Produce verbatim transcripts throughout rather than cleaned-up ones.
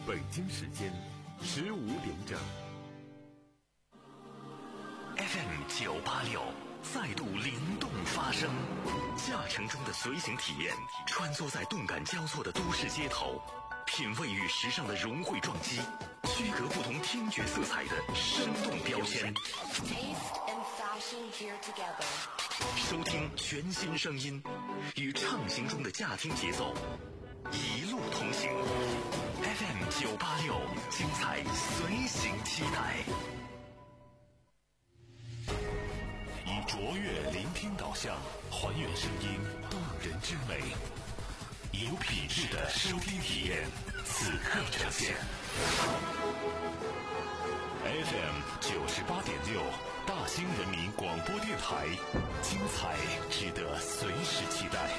北京时间十五点整。 F M 九八六再度灵动发声，驾乘中的随行体验，穿梭在动感交错的都市街头，品味与时尚的融汇撞击，区隔不同听觉色彩的生动标签。收听全新声音，与畅行中的驾听节奏一路同行。F M 九八六，精彩随行期待。以卓越聆听导向，还原声音动人之美，有品质的收听体验，此刻呈现。F M 九十八点六，大兴人民广播电台，精彩值得随时期待。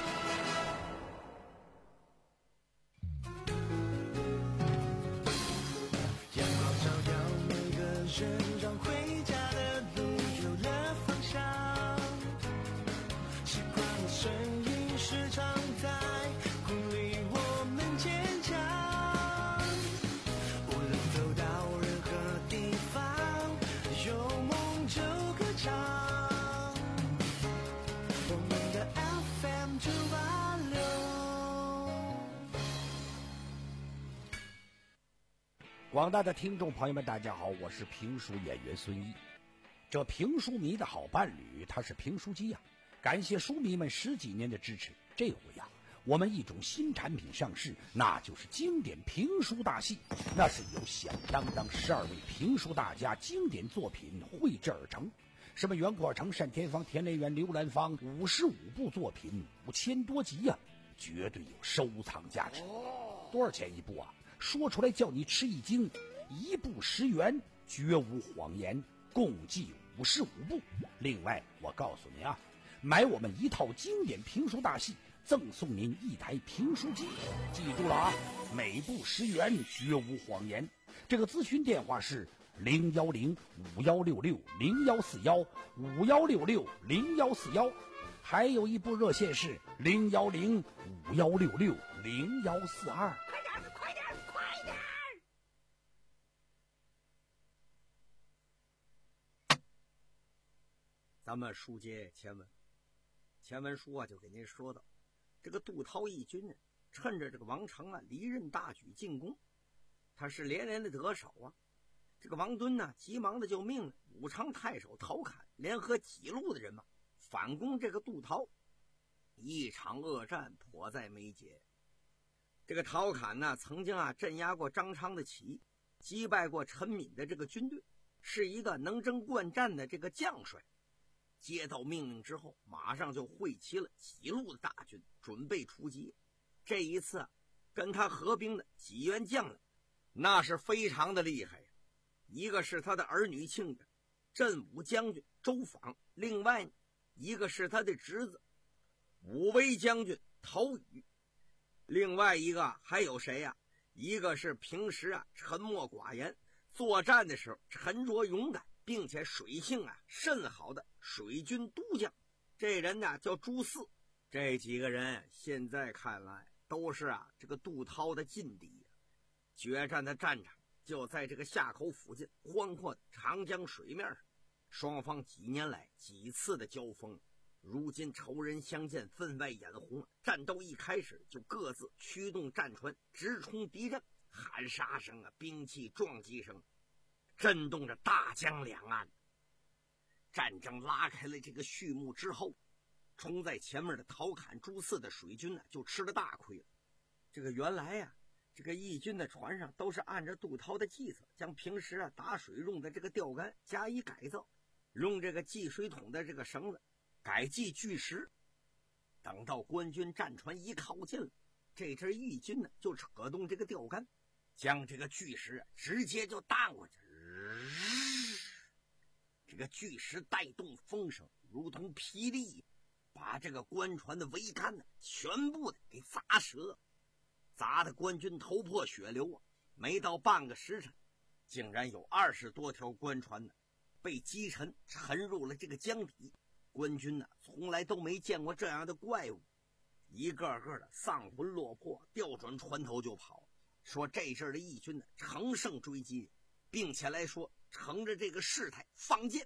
阳光照耀每个人，让回家的路有了方向。习惯的声音时常在鼓励我们坚强。无论走到任何地方，有梦就歌唱。我们的 F M 九八六。 广大的听众朋友们，大家好，我是评书演员孙一。这评书迷的好伴侣，他是评书机呀、啊。感谢书迷们十几年的支持，这回呀、啊，我们一种新产品上市，那就是经典评书大戏。那是由响当当十二位评书大家经典作品绘制而成，什么袁阔成、单田芳、田连元、刘兰芳，五十五部作品，五千多集呀、啊，绝对有收藏价值。多少钱一部啊？说出来叫你吃一惊，一部十元，绝无谎言，共计五十五部。另外，我告诉你啊，买我们一套经典评书大戏，赠送您一台评书机。记住了啊，每部十元，绝无谎言。这个咨询电话是零幺零五幺六六零幺四幺五幺六六零幺四幺，还有一部热线是零幺零五幺六六零幺四二。 快点，快点，快点！ 咱们书接前文，前文书啊就给您说到，这个杜涛义军呢，趁着这个王成啊离任大举进攻，他是连连的得手啊。这个王敦呢，急忙的就命令武昌太守陶侃联合几路的人马反攻这个杜涛。一场恶战迫在眉睫。这个陶侃呢，曾经啊镇压过张昌的起义，击败过陈敏的这个军队，是一个能征惯战的这个将帅。接到命令之后，马上就汇齐了几路的大军，准备出击。这一次啊，跟他合兵的几员将领，那是非常的厉害呀。一个是他的儿女亲家镇武将军周访，另外一个是他的侄子武威将军陶宇，另外一个还有谁呀、啊？一个是平时啊沉默寡言，作战的时候沉着勇敢，并且水性啊甚好的水军都将，这人呢叫朱四。这几个人现在看来都是啊这个杜涛的劲敌、啊、决战的战场就在这个夏口附近宽阔的长江水面上，双方几年来几次的交锋，如今仇人相见，分外眼红。战斗一开始就各自驱动战船直冲敌阵，喊杀声啊，兵器撞击声震动着大江两岸。战争拉开了这个序幕之后，冲在前面的陶侃、朱四的水军呢，就吃了大亏了。这个原来呀、啊，这个义军的船上都是按照杜涛的计策，将平时啊打水用的这个钓竿加以改造，用这个系水桶的这个绳子改系巨石。等到官军战船一靠近了，这支义军呢就扯动这个钓竿，将这个巨石啊直接就荡过去。这个巨石带动风声，如同霹雳，把这个官船的桅杆呢全部的给砸折，砸得官军头破血流啊！没到半个时辰，竟然有二十多条官船呢被击沉，沉入了这个江底。官军呢从来都没见过这样的怪物，一个个的丧魂落魄，调转船头就跑。 说这阵的义军呢乘胜追击，并且来说乘着这个事态放箭，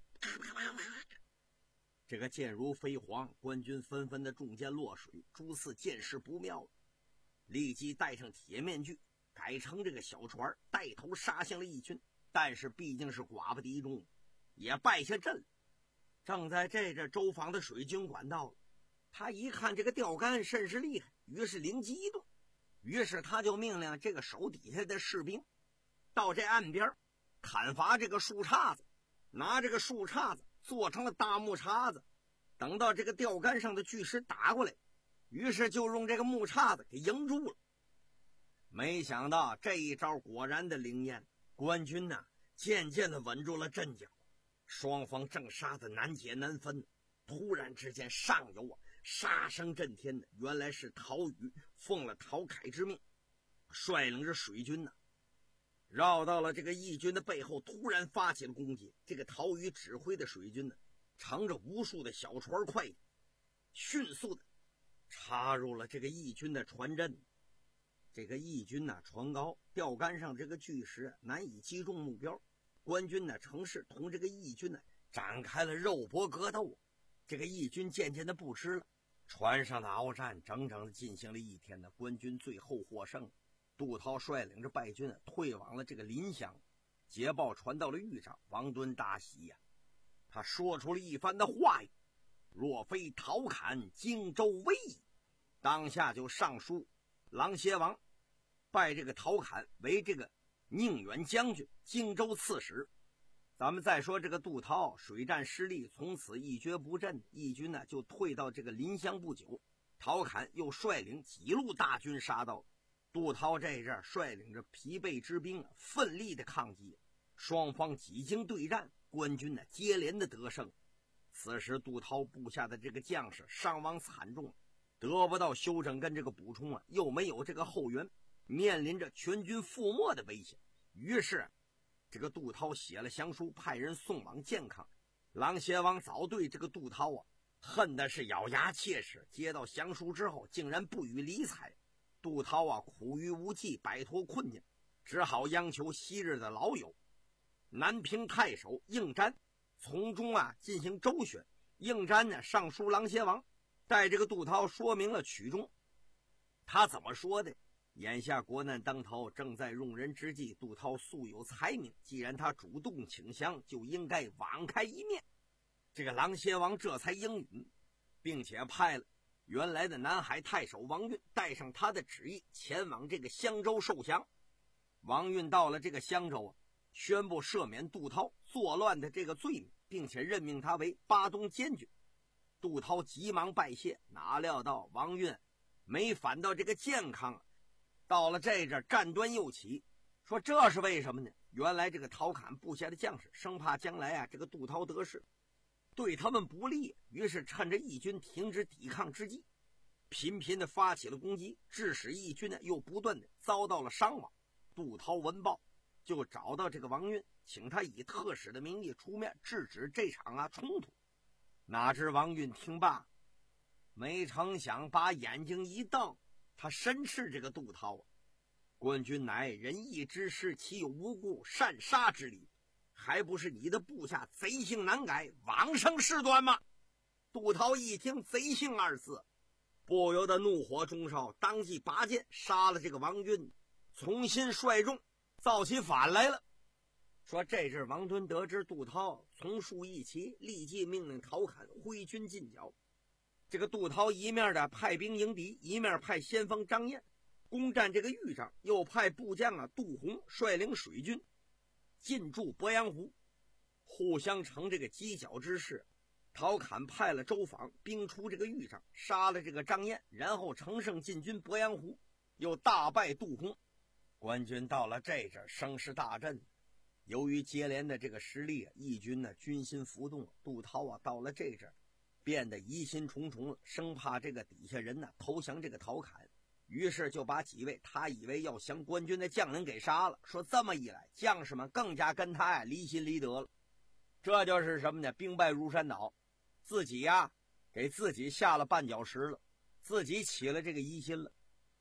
这个箭如飞蝗，官军纷纷的中箭落水，诸此箭势不妙了，立即带上铁面具，改成这个小船，带头杀向了义军。但是毕竟是寡不敌众，也败下阵了。正在这阵，周防的水军管到了，他一看这个钓竿甚是厉害，于是灵机一动，于是他就命令这个手底下的士兵到这岸边砍伐这个树杈子，拿这个树杈子做成了大木叉子，等到这个钓竿上的巨石打过来，于是就用这个木叉子给迎住了。没想到这一招果然的灵验，官军呢渐渐的稳住了阵脚，双方正杀得难解难分。突然之间，上游啊杀声震天的，原来是陶宇奉了陶凯之命，率领着水军呢绕到了这个义军的背后，突然发起了攻击。这个陶宇指挥的水军呢，乘着无数的小船快艇，迅速的插入了这个义军的船阵。这个义军呢船高，钓竿上这个巨石难以击中目标，官军呢乘势同这个义军呢展开了肉搏格斗。这个义军渐渐的不支了，船上的鏖战整整的进行了一天的，官军最后获胜。杜涛率领着败军退往了这个临湘，捷报传到了豫上，王敦大喜呀、啊，他说出了一番的话语：若非陶侃荆州威仪，当下就上书琅邪王，拜这个陶侃为这个宁远将军、荆州刺史。咱们再说这个杜涛水战失利，从此一蹶不振，义军呢就退到这个临湘不久，陶侃又率领几路大军杀到。杜涛这阵率领着疲惫之兵啊，奋力的抗击，双方几经对战，官军呢接连的得胜。此时杜涛部下的这个将士伤亡惨重，得不到休整跟这个补充啊，又没有这个后援，面临着全军覆没的危险。于是这个杜涛写了降书，派人送往健康。琅邪王早对这个杜涛啊恨的是咬牙切齿，接到降书之后竟然不予理睬。杜涛啊苦于无计，摆脱困境，只好央求昔日的老友南平太守应瞻从中啊进行周旋。应瞻呢上书琅邪王，带这个杜涛说明了曲中。他怎么说的？眼下国难当头，正在用人之际，杜涛素有才名，既然他主动请降，就应该网开一面。这个琅邪王这才应允，并且派了原来的南海太守王运带上他的旨意前往这个襄州受降。王运到了这个襄州啊，宣布赦免杜涛作乱的这个罪名，并且任命他为巴东监军。杜涛急忙拜谢，哪料到王运没反到这个健康。到了这阵战端又起，说这是为什么呢？原来这个陶侃部下的将士生怕将来啊这个杜涛得势对他们不利，于是趁着义军停止抵抗之际，频频的发起了攻击，致使义军呢又不断的遭到了伤亡。杜涛闻报，就找到这个王运，请他以特使的名义出面制止这场啊冲突。哪知王运听罢，没成想把眼睛一瞪，他申斥这个杜涛啊，官军乃仁义之师，岂有无故擅杀之理？还不是你的部下贼性难改，枉生事端吗？杜涛一听贼性二字，不由得怒火中烧，当即拔剑杀了这个王运，重新率众造起反来了。说这阵王敦得知杜涛从树一齐，立即命令陶侃挥军进剿。这个杜涛一面的派兵迎敌，一面派先锋张燕攻占这个豫章，又派部将啊杜洪率领水军进驻鄱阳湖，互相成这个犄角之势。陶侃派了周访兵出这个豫章，杀了这个张燕，然后乘胜进军鄱阳湖，又大败杜洪。官军到了这阵声势大振，由于接连的这个失利啊，义军呢军心浮动，杜涛啊到了这阵变得疑心重重了，生怕这个底下人呢投降这个陶侃，于是就把几位他以为要降官军的将领给杀了。说这么一来，将士们更加跟他呀离心离德了。这就是什么呢？兵败如山倒，自己呀给自己下了绊脚石了，自己起了这个疑心了。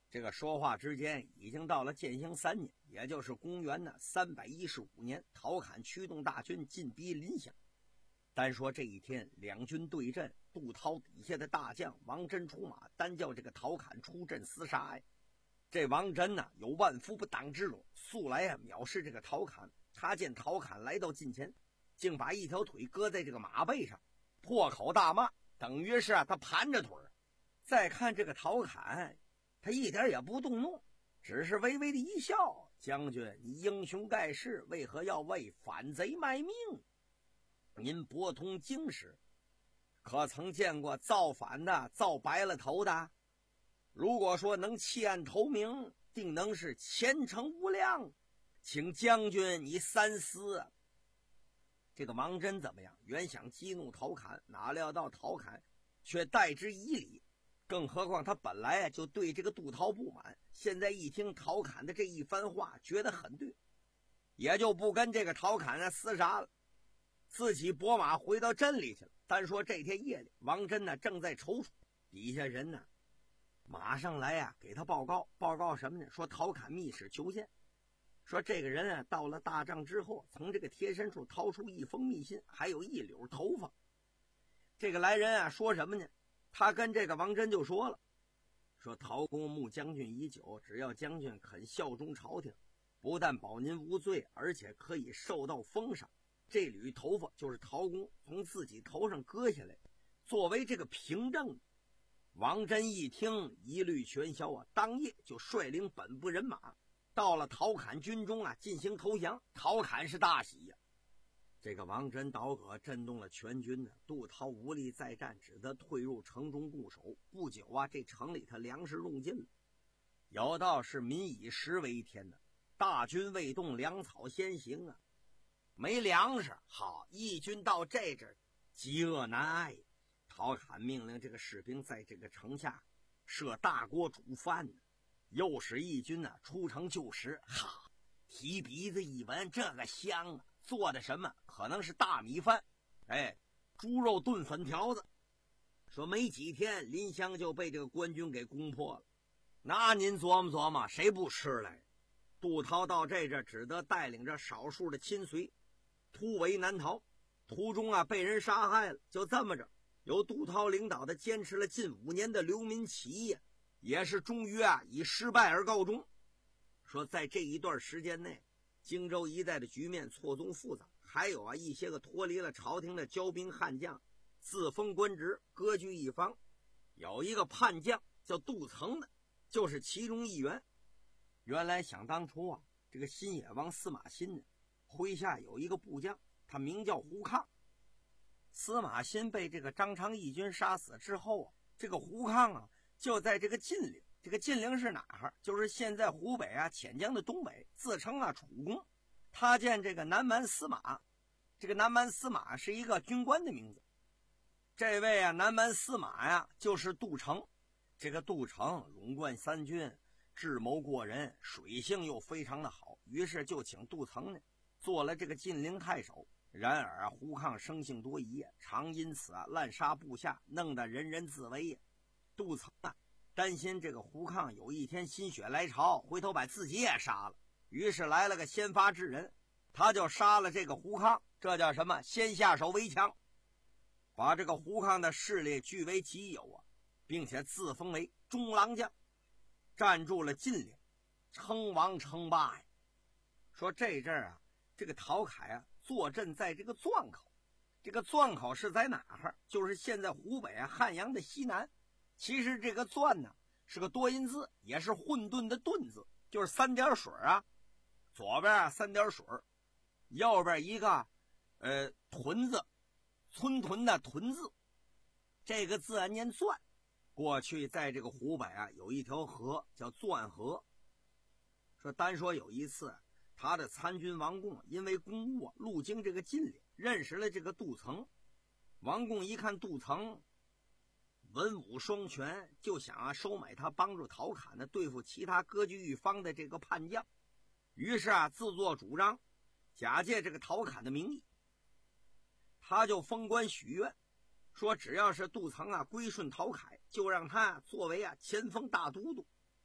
这个说话之间已经到了建兴三年，也就是公元呢三百一十五年，陶侃驱动大军进逼临湘。单说这一天两军对阵，杜涛底下的大将王真出马，单叫这个陶侃出阵厮杀呀。这王真呢有万夫不挡之勇，素来啊藐视这个陶侃。他见陶侃来到近前，竟把一条腿搁在这个马背上，破口大骂，等于是啊他盘着腿。再看这个陶侃，他一点也不动怒，只是微微的一笑：“将军，你英雄盖世，为何要为反贼卖命？您博通经史，可曾见过造反的、造白了头的？如果说能弃暗投明，定能是前程无量，请将军你三思。”这个王真怎么样？原想激怒陶侃，哪料到陶侃却待之以礼。更何况他本来啊就对这个杜涛不满，现在一听陶侃的这一番话，觉得很对，也就不跟这个陶侃啊厮杀了，自己拨马回到镇里去了。单说这天夜里，王真呢正在踌躇，底下人呢马上来啊给他报告，报告什么呢？说陶侃密使求见，说这个人啊到了大帐之后，从这个贴身处掏出一封密信，还有一绺头发。这个来人啊说什么呢？他跟这个王真就说了，说陶公慕将军已久，只要将军肯效忠朝廷，不但保您无罪，而且可以受到封赏。这缕头发就是陶公从自己头上割下来，作为这个凭证。王真一听，一律全消啊，当夜就率领本部人马到了陶侃军中啊，进行投降。陶侃是大喜呀、啊。这个王真倒戈震动了全军呢，杜涛无力再战，只得退入城中固守。不久啊，这城里头粮食用尽了，有道是民以食为天的，大军未动，粮草先行啊，没粮食，好，义军到这阵儿饥饿难挨。陶侃命令这个士兵在这个城下设大锅煮饭呢，又使义军呢出城就食。哈，提鼻子一闻，这个香啊！做的什么？可能是大米饭，哎，猪肉炖粉条子。说没几天，临湘就被这个官军给攻破了。那您琢磨琢磨，谁不吃来？杜涛到这阵只得带领着少数的亲随突围南逃，途中啊被人杀害了。就这么着，由杜涛领导的坚持了近五年的流民起义啊，也是终于啊以失败而告终。说在这一段时间内，荆州一带的局面错综复杂，还有啊一些个脱离了朝廷的骄兵悍将自封官职，割据一方。有一个叛将叫杜曾的，就是其中一员。原来想当初啊，这个新野王司马欣呢，麾下有一个部将，他名叫胡抗。司马欣被这个张昌义军杀死之后啊，这个胡抗啊就在这个晋陵。这个晋陵是哪儿？就是现在湖北啊潜江的东北，自称啊楚公。他见这个南蛮司马，这个南蛮司马是一个军官的名字。这位啊南蛮司马呀就是杜成。这个杜成垄贯三军，智谋过人，水性又非常的好，于是就请杜成呢做了这个晋陵太守。然而啊胡抗生性多疑，常因此啊滥杀部下，弄得人人自危呀。杜成啊担心这个胡抗有一天心血来潮，回头把自己也杀了，于是来了个先发制人，他就杀了这个胡抗。这叫什么？先下手为强，把这个胡抗的势力据为己有啊，并且自封为中郎将，占住了晋陵，称王称霸呀。说这阵儿啊，这个陶侃啊坐镇在这个钻口，这个钻口是在哪儿？就是现在湖北啊汉阳的西南。其实这个钻呢是个多音字，也是混沌的沌字，就是三点水啊，左边啊三点水，右边一个呃屯字，村屯的屯字。这个字啊念钻。过去在这个湖北啊有一条河叫钻河。说单说有一次他的参军王贡因为公务啊路经这个晋陵，认识了这个杜曾。王贡一看杜曾文武双全，就想啊收买他，帮助陶侃呢对付其他割据一方的这个叛将。于是啊自作主张，假借这个陶侃的名义，他就封官许愿，说只要是杜曾啊归顺陶侃，就让他作为啊前锋大都督。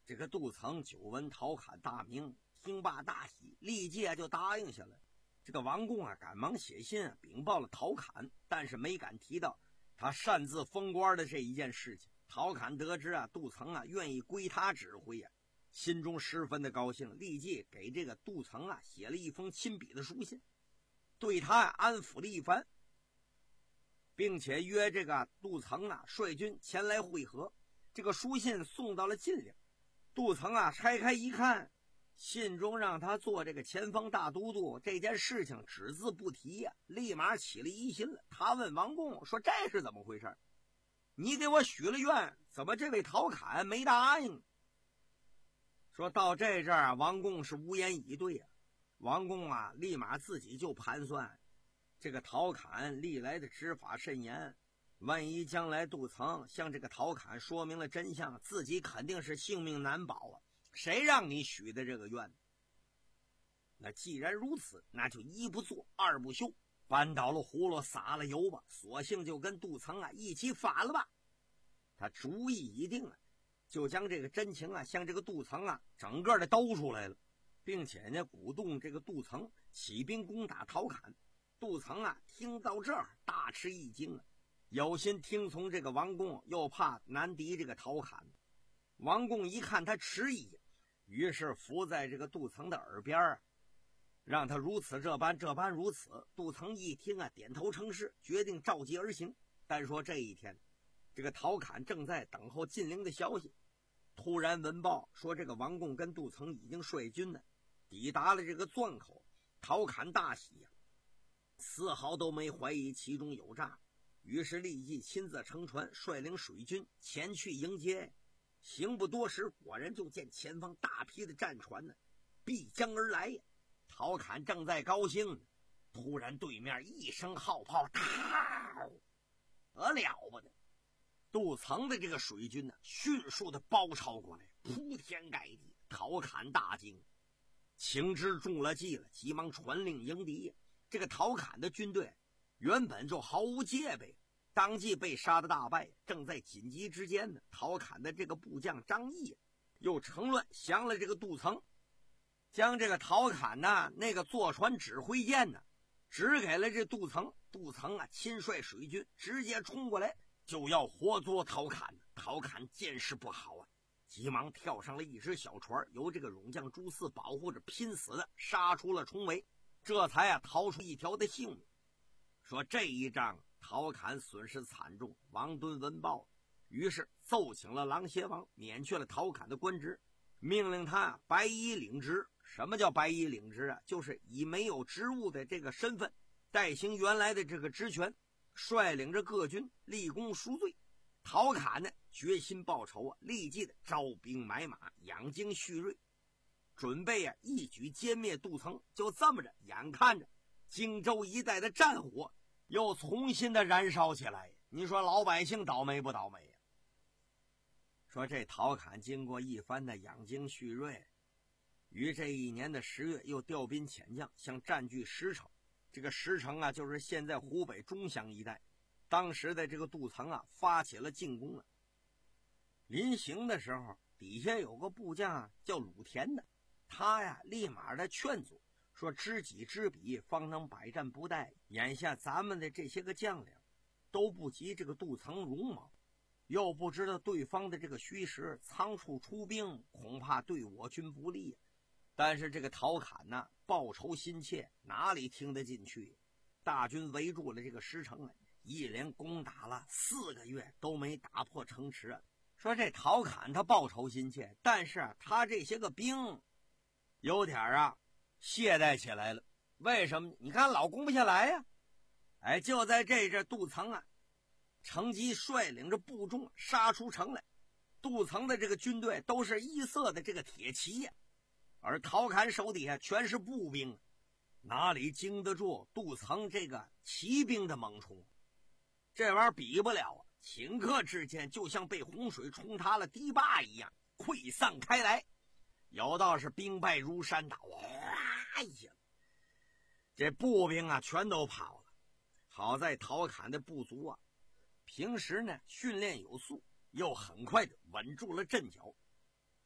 这个杜曾久闻陶侃大名，听罢大喜，立即啊就答应下来。这个王贡啊赶忙写信啊禀报了陶侃，但是没敢提到他擅自封官的这一件事情。陶侃得知啊杜曾啊愿意归他指挥啊，心中十分的高兴，立即给这个杜曾啊写了一封亲笔的书信，对他啊安抚了一番，并且约这个杜曾啊率军前来会合。这个书信送到了晋陵，杜曾啊拆开一看，信中让他做这个前锋大都督这件事情只字不提呀、啊，立马起了疑心了。他问王贡说：“这是怎么回事？你给我许了愿，怎么这位陶侃没答应？”说到这阵儿啊，王贡是无言以对啊。王贡啊，立马自己就盘算，这个陶侃历来的执法甚严，万一将来杜曾向这个陶侃说明了真相，自己肯定是性命难保啊！谁让你许的这个愿？那既然如此，那就一不做二不休，扳倒了葫芦撒了油吧，索性就跟杜曾啊一起反了吧。他主意已定了，就将这个真情啊向这个杜曾啊整个的兜出来了，并且呢鼓动这个杜曾起兵攻打陶侃。杜曾啊听到这儿大吃一惊啊，有心听从这个王贡，又怕难敌这个陶侃。王贡一看他迟疑，于是伏在这个杜曾的耳边啊，让他如此这般这般如此。杜曾一听啊点头称是，决定召集而行。但说这一天，这个陶侃正在等候晋陵的消息，突然闻报说这个王贡跟杜曾已经率军呢抵达了这个钻口。陶侃大喜呀、啊，丝毫都没怀疑其中有诈，于是立即亲自乘船率领水军前去迎接。行不多时，果然就见前方大批的战船呢逼将而来呀。陶侃正在高兴呢，突然对面一声号炮，嗷，得了不得！杜曾的这个水军呢迅速的包抄过来，铺天盖地。陶侃大惊，情知中了计了，急忙传令迎敌。这个陶侃的军队原本就毫无戒备，当即被杀的大败。正在紧急之间呢，陶侃的这个部将张毅又乘乱降了这个杜曾，将这个陶侃呢那个坐船指挥剑呢指给了这杜曾。杜曾啊亲率水军直接冲过来，就要活捉陶侃。陶侃见势不好啊，急忙跳上了一只小船，由这个勇将朱四保护着，拼死的杀出了重围，这才啊逃出一条的性命。说这一仗陶侃损失惨重，王敦闻报，于是奏请了琅邪王，免去了陶侃的官职，命令他白衣领职。什么叫白衣领职啊？就是以没有职务的这个身份代行原来的这个职权，率领着各军立功赎罪。陶侃呢决心报仇啊，立即的招兵买马，养精蓄锐，准备啊一举歼灭杜曾。就这么着，眼看着荆州一带的战火又重新的燃烧起来。你说老百姓倒霉不倒霉呀、啊？说这陶侃经过一番的养精蓄锐，于这一年的十月又调兵遣将，向占据石城。这个石城啊就是现在湖北钟祥一带。当时的这个杜曾啊发起了进攻了。临行的时候，底下有个部将啊叫鲁田的，他呀立马的劝阻说，知己知彼，方能百战不殆。眼下咱们的这些个将领都不及这个杜曾勇猛，又不知道对方的这个虚实，仓促出兵，恐怕对我军不利。但是这个陶侃呢报仇心切，哪里听得进去？大军围住了这个石城啊，一连攻打了四个月都没打破城池啊。说这陶侃他报仇心切，但是啊他这些个兵有点啊懈怠起来了。为什么？你看老攻不下来呀、啊！哎，就在这阵，杜曾啊乘机率领着部众杀出城来。杜曾的这个军队都是一色的这个铁骑呀、啊，而陶侃手底下全是步兵，哪里经得住杜曾这个骑兵的猛冲？这玩意儿比不了啊！顷刻之间就像被洪水冲塌了堤坝一样溃散开来，有道是兵败如山倒，哇一下，这步兵啊全都跑了。好在陶侃的部族啊平时呢训练有素，又很快的稳住了阵脚。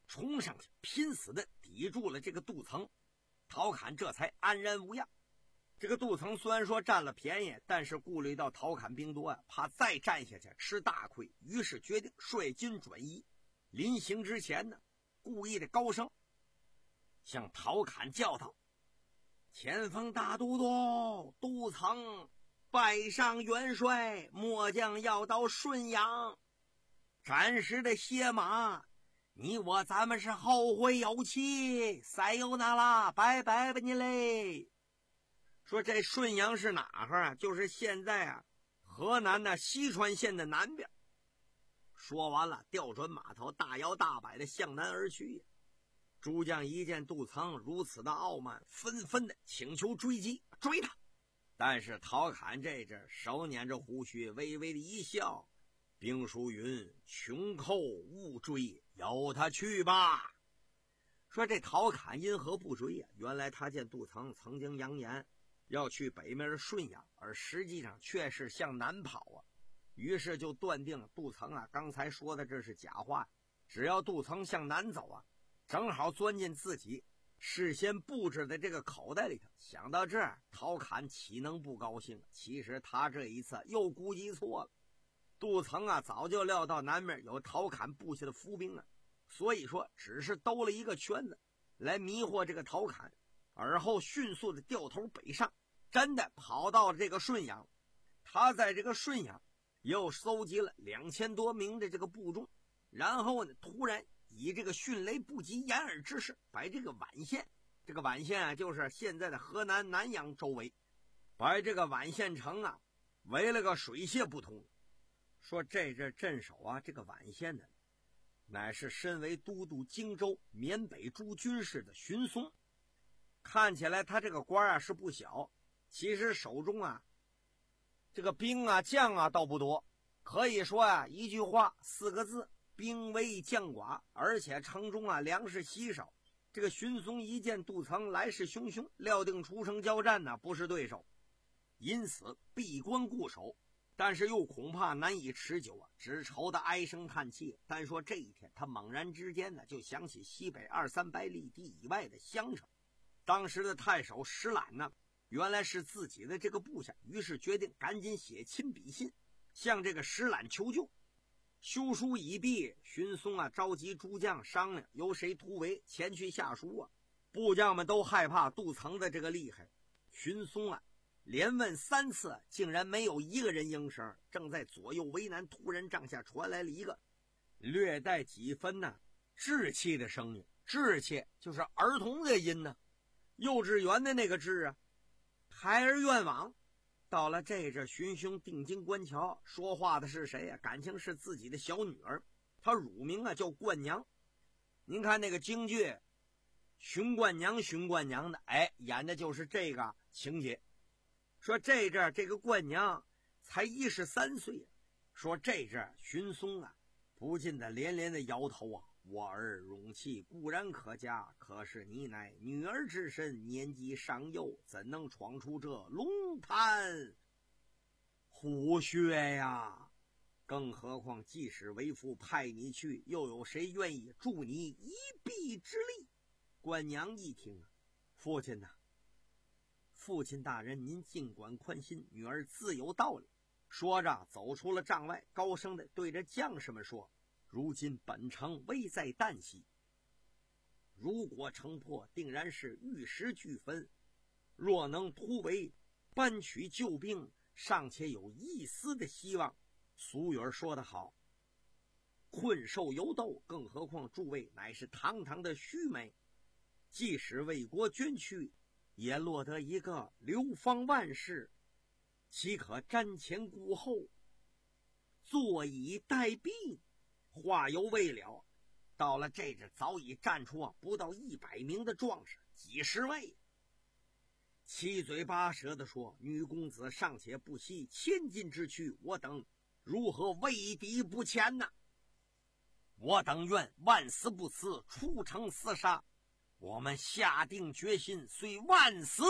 冲上去拼死的抵住了这个杜曾，陶侃这才安然无恙。这个杜曾虽然说占了便宜，但是顾虑到陶侃兵多啊，怕再战下去吃大亏，于是决定率军转移。临行之前呢，故意的高声向陶侃叫道：前锋大都督杜曾拜上元帅，末将要到顺阳，暂时的歇马，你我咱们是后会有期，塞尤那拉，拜拜吧你嘞。说这顺阳是哪哈啊？就是现在啊河南的西川县的南边。说完了，调转马头，大摇大摆的向南而去。诸将一见杜曾如此的傲慢，纷纷的请求追击，追他。但是陶侃这阵手捻着胡须，微微的一笑：兵书云，穷寇勿追，由他去吧。说这陶侃因何不追啊？原来他见杜曾曾经扬言要去北面的顺阳，而实际上却是向南跑啊。于是就断定杜曾啊刚才说的这是假话，只要杜曾向南走啊，正好钻进自己事先布置的这个口袋里头。想到这儿，陶侃岂能不高兴？其实他这一次又估计错了。杜曾啊早就料到南面有陶侃布下的伏兵啊，所以说只是兜了一个圈子来迷惑这个陶侃，而后迅速的掉头北上，真的跑到了这个顺阳。他在这个顺阳又搜集了两千多名的这个部众，然后呢突然以这个迅雷不及掩耳之势，把这个宛县，这个宛县啊就是现在的河南南阳周围，把这个宛县城啊围了个水泄不通。说这阵镇守啊这个宛县的乃是身为都督荆州缅北诸军事的荀松。看起来他这个官啊是不小，其实手中啊这个兵啊将啊倒不多，可以说啊一句话四个字：兵微将寡。而且城中啊粮食稀少，这个荀松一见杜曾来势汹汹，料定出城交战呢不是对手，因此闭关固守，但是又恐怕难以持久啊，只愁的唉声叹气。但说这一天他猛然之间呢就想起西北二三百里地以外的襄城，当时的太守石览呢原来是自己的这个部下，于是决定赶紧写亲笔信向这个石览求救。修书已毕，荀松啊召集诸将商量由谁突围前去下书啊。部将们都害怕杜曾的这个厉害，荀松啊连问三次，竟然没有一个人应声。正在左右为难，突然帐下传来了一个略带几分呢稚气的声音。稚气就是儿童的音呢，幼稚园的那个稚啊。孩儿愿往。到了这阵，荀兄定睛观瞧，说话的是谁啊？感情是自己的小女儿，她乳名啊叫冠娘。您看那个京剧荀冠娘荀冠娘的，哎，演的就是这个情节。说这阵这个冠娘才一十三岁，说这阵荀松啊不禁的连连的摇头啊，我儿容气固然可嘉，可是你乃女儿之身，年纪尚幼，怎能闯出这龙潭虎穴呀？更何况即使为父派你去，又有谁愿意助你一臂之力？官娘一听啊，父亲呐、啊，父亲大人您尽管宽心，女儿自有道理。说着走出了帐外，高声的对着将士们说，如今本城危在旦夕，如果城破，定然是玉石俱焚。若能突围搬取救兵，尚且有一丝的希望。俗语说得好，困兽犹斗，更何况诸位乃是堂堂的须眉，即使为国捐躯，也落得一个流芳万世，岂可瞻前顾后，坐以待毙？话犹未了，到了这阵早已站出啊不到一百名的壮士，几十位，七嘴八舌地说，女公子尚且不惜千金之躯，我等如何畏敌不前呢？我等愿万死不辞，出城厮杀。我们下定决心，虽万死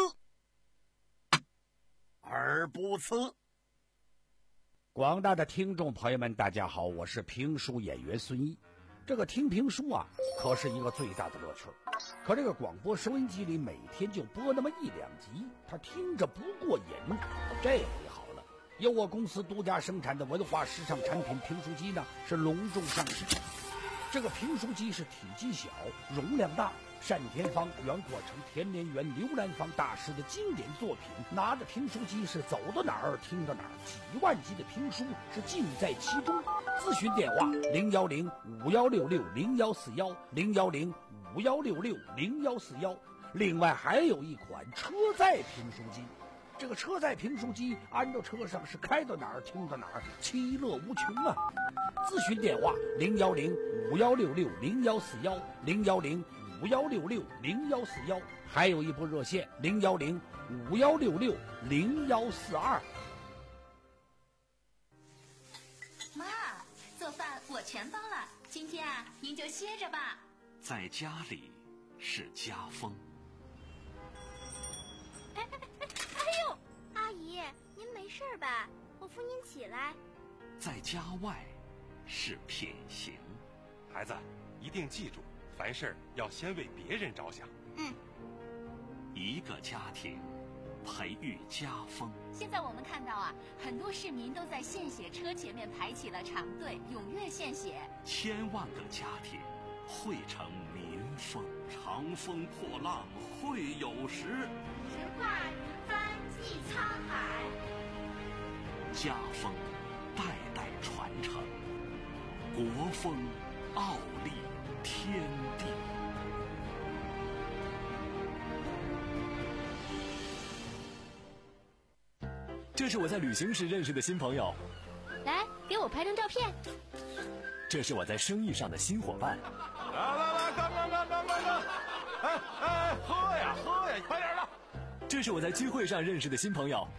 而不辞。 广大的听众朋友们大家好，我是评书演员孙一。 这个听评书啊，可是一个最大的乐趣。可这个广播收音机里每天就播那么一两集，他听着不过瘾。这回好了，由我公司独家生产的文化时尚产品评书机呢，是隆重上市。这个评书机是体积小，容量大，单田芳、袁阔成、田连元、刘兰芳大师的经典作品。拿着评书机是走到哪儿听到哪儿，几万集的评书是尽在其中。咨询电话零幺零五幺六六零幺四幺零幺零五幺六六零幺四幺。另外还有一款车载评书机。这个车载评书机安到车上是开到哪儿听到哪儿，其乐无穷啊！咨询电话零幺零五幺六六零幺四幺零幺零五幺六六零幺四幺，还有一部热线零幺零五幺六六零幺四二。 妈，做饭我全包了，今天啊，您就歇着吧。 在家里是家风。 阿姨，您没事吧？我扶您起来。 在家外是品行。 孩子，一定记住，凡事要先为别人着想。 嗯。 一个家庭培育家风。 现在我们看到啊，很多市民都在献血车前面排起了长队，踊跃献血。 千万个家庭汇成民风。长风破浪会有时， 直挂云帆济沧海。 家风代代传承，国风傲立天地。 这是我在旅行时认识的新朋友， 来，给我拍张照片。 这是我在生意上的新伙伴。 来来来，干干干干干干！哎哎，喝呀喝呀，快点的！ 这是我在聚会上认识的新朋友。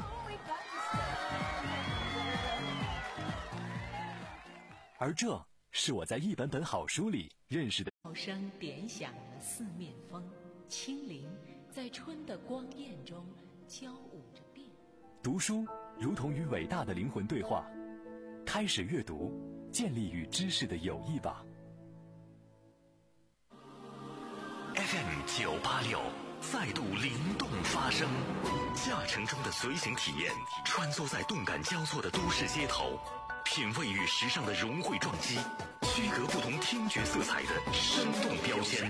而这是我在一本本好书里认识的。 涛声点响了四面风，清灵在春的光艳中交舞着变。 读书如同与伟大的灵魂对话，开始阅读，建立与知识的友谊吧。 F M 九八六再度灵动发声，驾乘中的随行体验，穿梭在动感交错的都市街头，品味与时尚的融汇撞击，区隔不同听觉色彩的生动标签。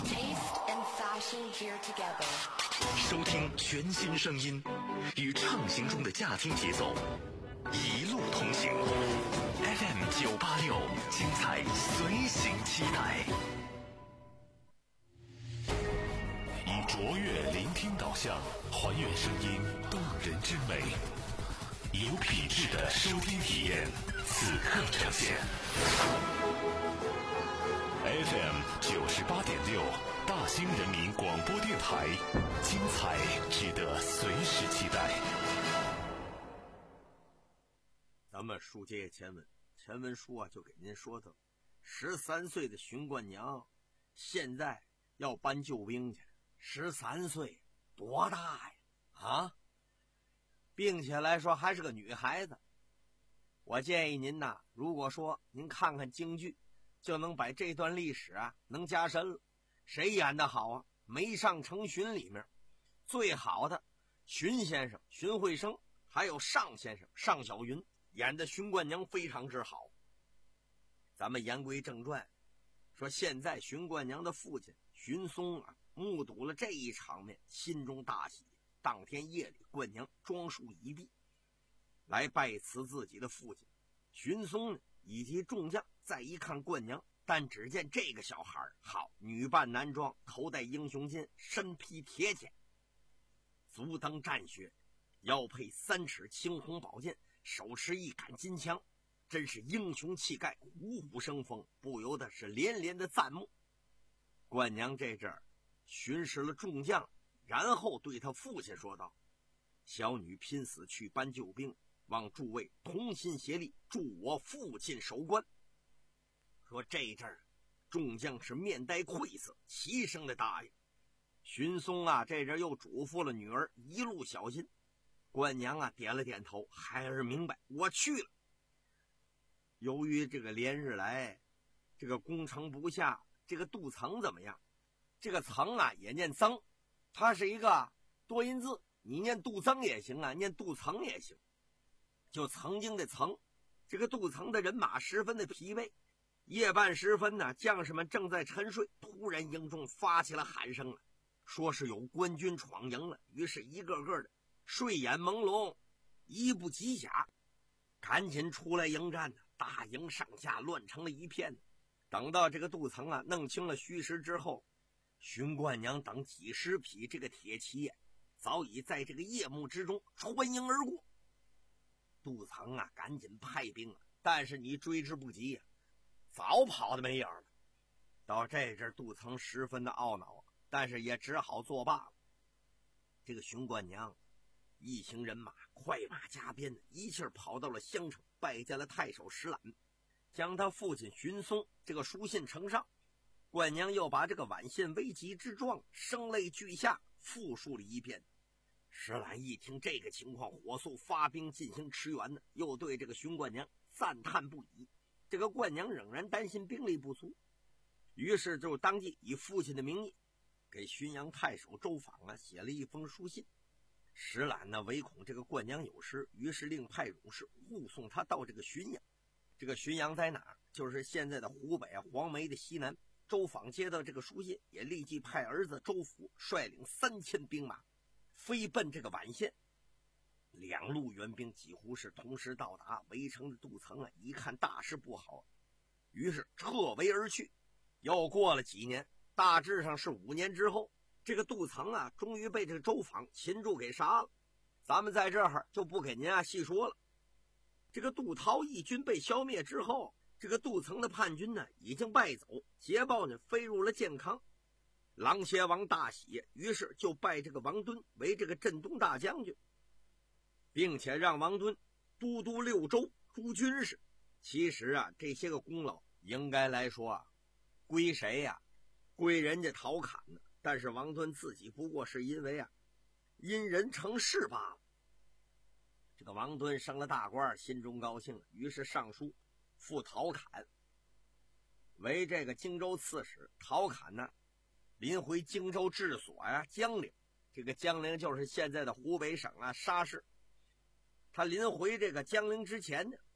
收听全新声音，与畅行中的驾听节奏，一路同行。F M 九八六，精彩随行期待。以卓越聆听导向，还原声音动人之美，有品质的收听体验，此刻呈现。F M 九十八点六，大兴人民广播电台，精彩值得随时期待。 咱们书接前文，前文书啊就给您说到，十三岁的巡冠娘现在要搬救兵去。十三岁多大呀？啊，并且来说还是个女孩子。我建议您呐，如果说您看看京剧，就能把这段历史啊能加深了。谁演得好啊？梅上成巡里面最好的荀先生荀慧生，还有尚先生尚小云演的巡冠娘非常之好。咱们言归正传，说现在巡冠娘的父亲荀松啊目睹了这一场面，心中大喜。当天夜里，冠娘装束已毕，来拜辞自己的父亲。荀松呢以及众将再一看冠娘，但只见这个小孩好，女扮男装，头戴英雄巾，身披铁甲，足蹬战靴，腰配三尺青红宝剑，手持一杆金枪，真是英雄气概，虎虎生风，不由得是连连的赞慕。冠娘这阵儿巡视了众将，然后对他父亲说道：小女拼死去搬救兵，望诸位同心协力，助我父亲守关。说这阵儿众将是面带愧色，齐声的答应。荀松啊这阵又嘱咐了女儿一路小心。冠娘啊点了点头，孩儿明白，我去了。由于这个连日来这个攻城不下，这个杜曾怎么样？这个曾啊也念曾，它是一个多音字，你念杜曾也行啊，念杜曾也行。就曾经的曾，这个杜曾的人马十分的疲惫。夜半时分呢，将士们正在沉睡，突然营中发起了喊声了，说是有官军闯营了。于是一个个的睡眼朦胧，一不及甲，赶紧出来迎战呢。大营上下乱成了一片。等到这个杜曾啊弄清了虚实之后，荀冠娘等几十匹这个铁骑呀，早已在这个夜幕之中穿营而过。杜曾啊赶紧派兵啊，但是你追之不及呀、啊，早跑的没影了。到这阵杜曾十分的懊恼，但是也只好作罢了。这个荀冠娘一行人马快马加鞭，一气儿跑到了襄城，拜见了太守石览，将他父亲荀松这个书信呈上。冠娘又把这个宛信危急之状声泪俱下复述了一遍。石览一听这个情况，火速发兵进行驰援呢，又对这个荀冠娘赞叹不已。这个冠娘仍然担心兵力不足，于是就当即以父亲的名义给浔阳太守周访啊写了一封书信。石览呢唯恐这个冠娘有失，于是另派勇士护送他到这个浔阳。这个浔阳在哪儿？就是现在的湖北啊黄梅的西南。周访接到这个书信，也立即派儿子周福率领三千兵马飞奔这个宛县。两路援兵几乎是同时到达，围城的杜曾啊一看大事不好，于是撤围而去。又过了几年，大致上是五年之后，这个杜曾啊终于被这个周访擒住给杀了。咱们在这儿就不给您啊细说了。这个杜涛义军被消灭之后，这个杜曾的叛军呢已经败走，捷报呢飞入了建康。琅邪王大喜，于是就拜这个王敦为这个镇东大将军，并且让王敦都督六州诸军事。其实啊这些个功劳应该来说啊归谁呀、啊？归人家陶侃呢。但是王敦自己不过是因为啊因人成事罢了。这个王敦升了大官，心中高兴，于是上书复陶侃为这个荆州刺史。陶侃呢临回荆州治所呀、啊、江陵，这个江陵就是现在的湖北省啊沙市。他临回这个江陵之前呢，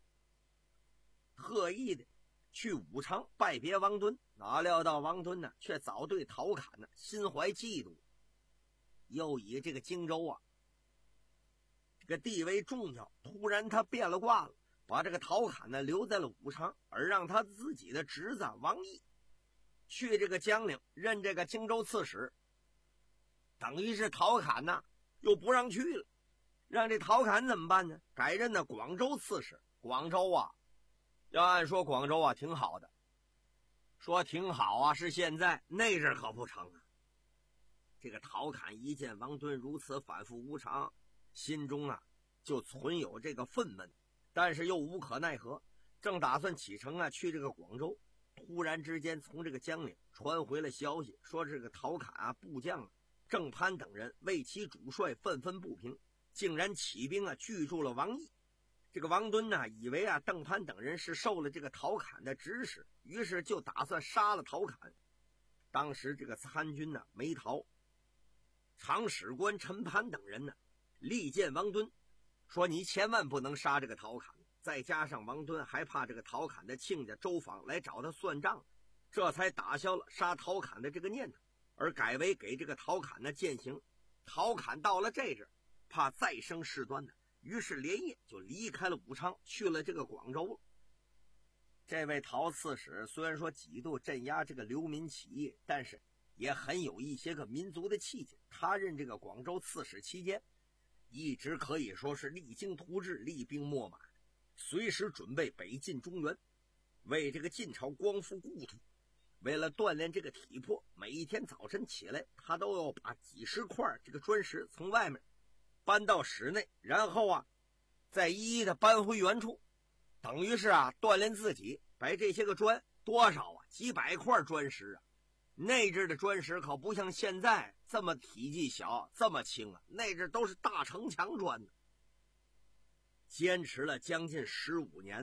特意的去武昌拜别王敦，哪料到王敦呢却早对陶侃呢心怀嫉妒，又以这个荆州啊这个地位重要，突然他变了卦了，把这个陶侃呢留在了武昌，而让他自己的侄子王毅去这个江陵任这个荆州刺史。等于是陶侃呢又不让去了，让这陶侃怎么办呢？改任的广州刺史。广州啊要按说广州啊挺好的，说挺好啊是现在，那阵可不成啊。这个陶侃一见王敦如此反复无常，心中啊就存有这个愤懑，但是又无可奈何，正打算启程啊去这个广州。突然之间从这个江陵传回了消息，说这个陶侃啊部将啊郑潘等人为其主帅愤愤不平，竟然起兵啊拒住了王毅。这个王敦呢以为啊邓潘等人是受了这个陶侃的指使，于是就打算杀了陶侃。当时这个参军呢梅陶、长史官陈潘等人呢力荐王敦，说你千万不能杀这个陶侃。再加上王敦还怕这个陶侃的亲家周访来找他算账，这才打消了杀陶侃的这个念头，而改为给这个陶侃的践行。陶侃到了这阵怕再生事端呢，于是连夜就离开了武昌，去了这个广州了。这位陶刺史虽然说几度镇压这个流民起义，但是也很有一些个民族的气节。他任这个广州刺史期间，一直可以说是励精图治，厉兵秣马，随时准备北进中原，为这个晋朝光复故土。为了锻炼这个体魄，每一天早晨起来，他都要把几十块这个砖石从外面搬到室内，然后啊再一一的搬回原处，等于是啊锻炼自己。把这些个砖多少啊几百块砖石啊，那阵的砖石可不像现在这么体积小这么轻啊，那阵都是大城墙砖的。坚持了将近十五年呢，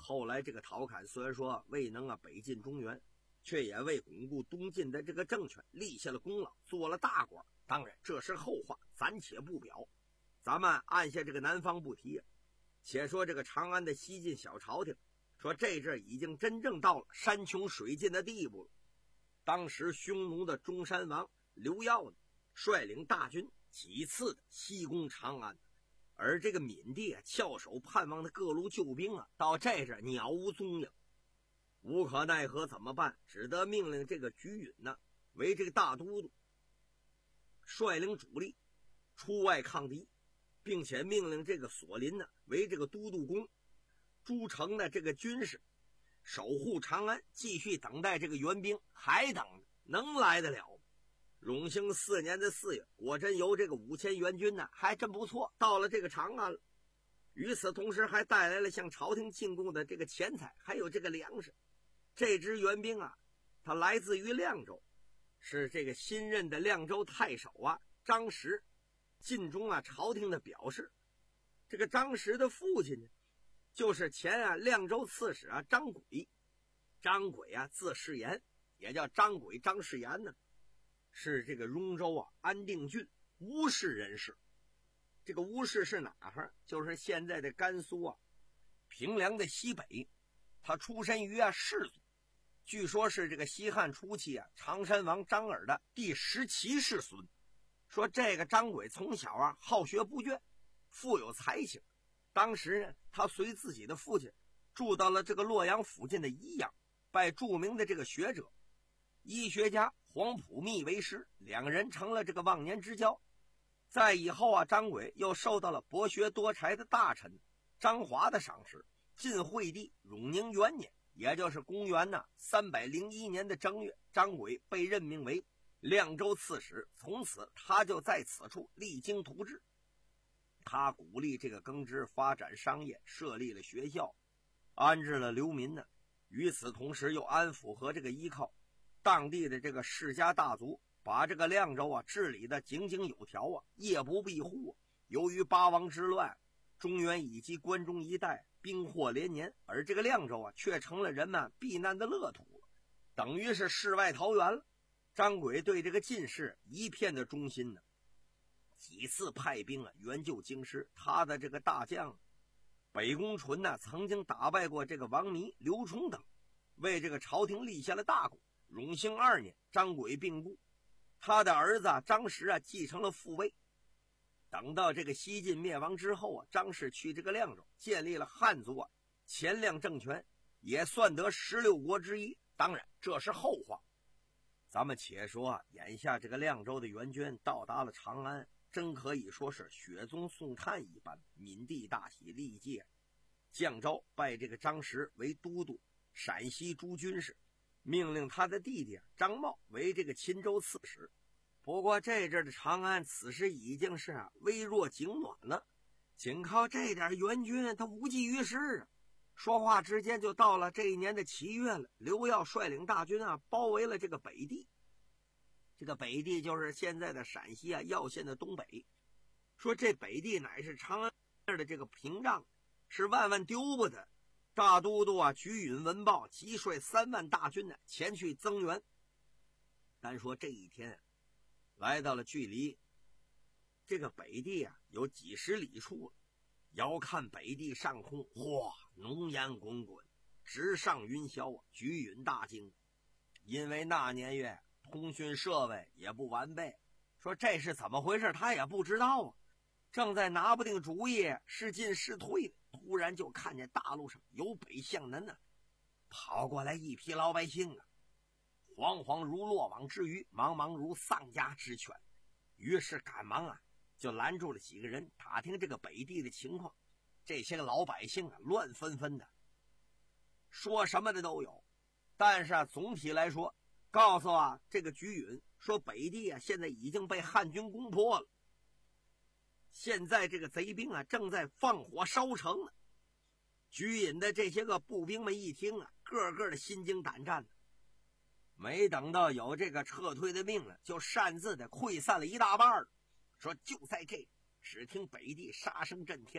后来这个陶侃虽然说未能啊北进中原，却也为巩固东晋的这个政权立下了功劳，做了大官。当然这是后话，暂且不表。咱们按下这个南方不提，且说这个长安的西晋小朝廷，说这阵已经真正到了山穷水尽的地步了。当时匈奴的中山王刘耀呢，率领大军几次的西攻长安，而这个闵帝啊翘首盼望的各路救兵啊，到这阵鸟无踪影，无可奈何，怎么办？只得命令这个举允呢为这个大都督，率领主力出外抗敌，并且命令这个索林呢为这个都督公，诸城的这个军士守护长安，继续等待这个援兵。还等能来得了？永兴四年的四月，果真由这个五千援军呢，还真不错，到了这个长安了。与此同时，还带来了向朝廷进贡的这个钱财，还有这个粮食。这支援兵啊，它来自于凉州，是这个新任的凉州太守啊张实尽忠啊朝廷的表示。这个张实的父亲呢，就是前啊凉州刺史啊张轨。张轨啊字世言，也叫张轨张世言呢，是这个雍州啊安定郡乌氏人士。这个乌氏是哪儿？就是现在的甘肃啊平凉的西北。他出身于啊氏族，据说是这个西汉初期啊常山王张耳的第十七世孙。说这个张轨从小啊好学不倦，富有才情。当时呢，他随自己的父亲住到了这个洛阳附近的宜阳，拜著名的这个学者医学家黄埔密为师，两人成了这个忘年之交。在以后啊，张轨又受到了博学多才的大臣张华的赏识。晋惠帝永宁元年，也就是公元呢三百零一年的正月，张轨被任命为凉州刺史，从此他就在此处励精图治。他鼓励这个耕织，发展商业，设立了学校，安置了流民呢。与此同时，又安抚和这个依靠当地的这个世家大族，把这个凉州啊治理的井井有条啊，夜不闭户。由于八王之乱，中原以及关中一带兵祸连年，而这个凉州啊却成了人们避难的乐土了，等于是世外桃源了。张轨对这个进士一片的忠心呢，几次派兵啊援救京师。他的这个大将北宫纯呢，曾经打败过这个王弥、刘冲等，为这个朝廷立下了大功。永兴二年，张轨病故，他的儿子啊张实啊继承了父位。等到这个西晋灭亡之后啊，张氏去这个凉州建立了汉族啊前凉政权，也算得十六国之一。当然这是后话。咱们且说啊，眼下这个凉州的援军到达了长安，真可以说是雪中送炭一般。闵帝大喜，历届降诏拜这个张实为都督陕西诸军事，命令他的弟弟张茂为这个秦州刺史。不过这阵的长安此时已经是啊微弱景暖了，仅靠这点援军他无济于事啊。说话之间就到了这一年的七月了，刘耀率领大军啊包围了这个北地。这个北地就是现在的陕西啊耀县的东北。说这北地乃是长安的这个屏障，是万万丢不得。大都督啊举允闻报，即率三万大军呢前去增援。单说这一天来到了距离这个北地啊有几十里处了。遥看北地上空，哗，浓烟滚滚，直上云霄啊！举允大惊，因为那年月通讯设备也不完备，说这是怎么回事，他也不知道啊。正在拿不定主意，是进是退，突然就看见大路上由北向南呢、啊，跑过来一批老百姓啊，惶惶如落网之鱼，茫茫如丧家之犬。于是赶忙啊就拦住了几个人，打听这个北地的情况。这些个老百姓啊乱纷纷的，说什么的都有。但是啊总体来说，告诉啊这个举允说北地啊现在已经被汉军攻破了，现在这个贼兵啊正在放火烧城呢。举允的这些个步兵们一听啊，个个的心惊胆战的。没等到有这个撤退的命令，就擅自的溃散了一大半了。说就在这，只听北地杀声震天呢，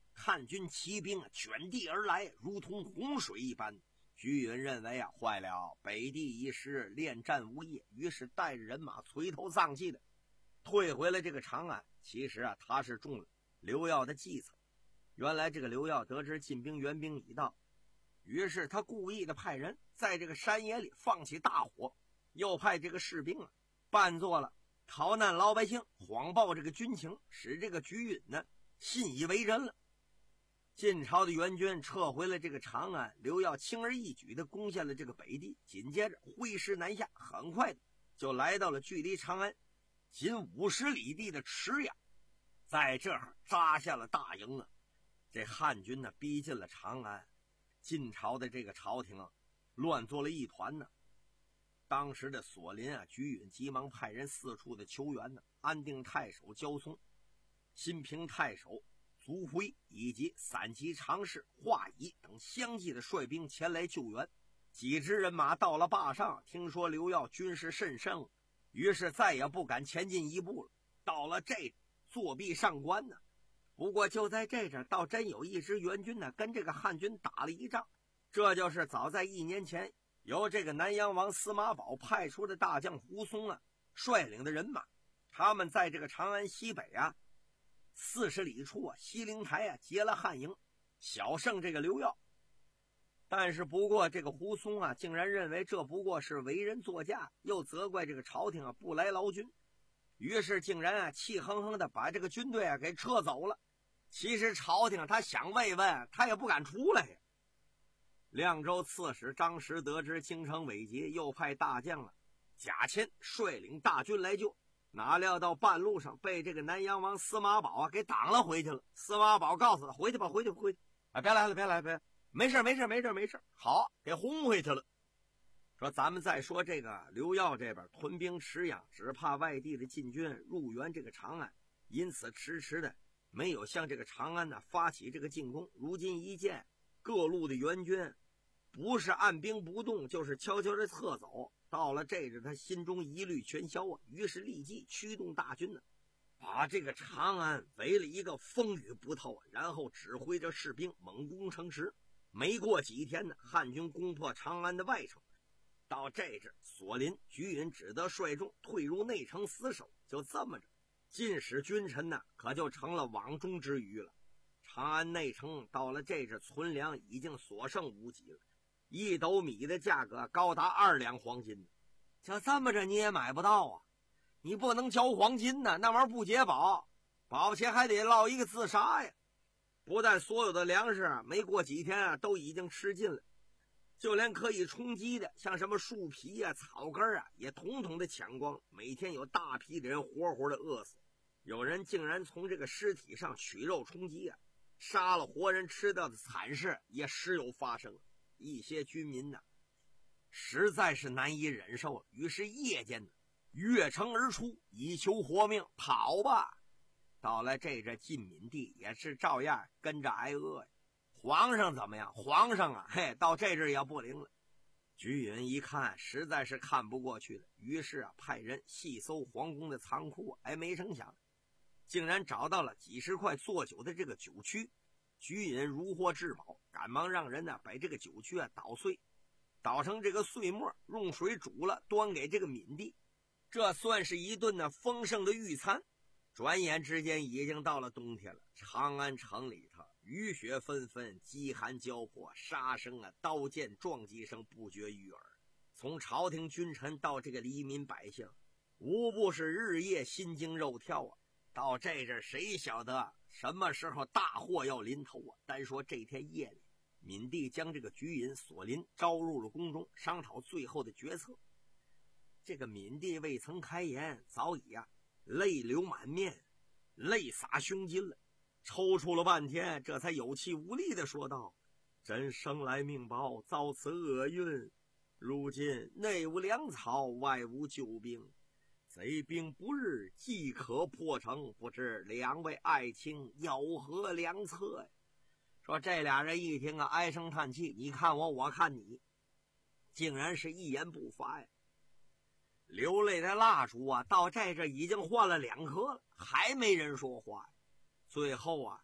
汉军骑兵啊卷地而来，如同洪水一般。徐允认为啊，坏了，北地一时恋战无益，于是带着人马垂头丧气的退回了这个长安。其实啊，他是中了刘耀的计策。原来这个刘耀得知进兵援兵已到，于是他故意的派人在这个山野里放起大火，又派这个士兵啊扮作了逃难老百姓，谎报这个军情，使这个徐允呢信以为真了。晋朝的援军撤回了这个长安，刘耀轻而易举地攻下了这个北地，紧接着挥师南下，很快的就来到了距离长安仅五十里地的池阳，在这儿扎下了大营啊。这汉军呢逼近了长安，晋朝的这个朝廷啊乱作了一团呢。当时的索林啊，徐允急忙派人四处的求援呢，安定太守焦松、新平太守族辉以及散骑常侍华乙等相继的率兵前来救援。几支人马到了坝上，听说刘耀军势甚盛，于是再也不敢前进一步了。到了这作壁上关呢。不过就在这阵，倒真有一支援军呢跟这个汉军打了一仗。这就是早在一年前由这个南阳王司马宝派出的大将胡松啊率领的人马，他们在这个长安西北啊四十里处啊西陵台啊结了汉营，小胜这个刘耀。但是不过这个胡松啊竟然认为这不过是为人作嫁，又责怪这个朝廷啊不来劳军，于是竟然啊气哼哼的把这个军队啊给撤走了。其实朝廷他想慰问，他也不敢出来呀。凉州刺史张实得知京城危急，又派大将啊贾谦率领大军来救，哪料到半路上被这个南阳王司马宝啊给挡了回去了。司马宝告诉他回去吧，回去回去，啊，别来了，别来了，别来了，没事没事没事没事，好，给轰回去了。说咱们再说这个刘耀这边屯兵池阳，只怕外地的禁军入援这个长安，因此迟迟的没有向这个长安呢发起这个进攻。如今一见各路的援军不是按兵不动，就是悄悄的撤走，到了这时他心中疑虑全消啊，于是立即驱动大军呢把这个长安围了一个风雨不透，然后指挥着士兵猛攻城池。没过几天呢，汉军攻破长安的外城。到这阵，索林、徐允只得率众退入内城死守。就这么着，晋使君臣呢可就成了网中之鱼了。长安内城到了这阵，存粮已经所剩无几了，一斗米的价格高达二两黄金，就这么着你也买不到啊！你不能交黄金呢，那玩意儿不解宝，保不齐还得落一个自杀呀！不但所有的粮食没过几天啊都已经吃尽了，就连可以充饥的像什么树皮啊草根啊也统统的抢光，每天有大批的人活活的饿死，有人竟然从这个尸体上取肉充饥啊，杀了活人吃掉的惨事也时有发生。一些军民呢实在是难以忍受了，于是夜间呢越城而出，以求活命，跑吧！到了这这晋闵地也是照样跟着挨饿呀。皇上怎么样？皇上啊，嘿，到这阵也不灵了。徐允一看实在是看不过去了，于是啊派人细搜皇宫的仓库，哎，没成想竟然找到了几十块做酒的这个酒曲。徐允如获至宝，赶忙让人呢把这个酒曲啊捣碎，捣成这个碎末，用水煮了，端给这个闵帝。这算是一顿呢丰盛的御餐。转眼之间已经到了冬天了，长安城里头雨雪纷纷，饥寒交迫，杀声啊刀剑撞击声不绝于耳。从朝廷君臣到这个黎民百姓，无不是日夜心惊肉跳啊。到这阵谁晓得什么时候大祸要临头啊？单说这天夜里，闵帝将这个徐允、索林招入了宫中，商讨最后的决策。这个闵帝未曾开言，早已啊泪流满面，泪洒胸襟了，抽搐了半天，这才有气无力地说道：朕生来命薄，遭此厄运，如今内无粮草，外无救兵，贼兵不日，即可破城，不知两位爱卿有何良策呀？说这俩人一听啊，唉声叹气，你看我，我看你，竟然是一言不发呀。流泪的蜡烛啊，到这这已经换了两颗了，还没人说话呀。最后啊，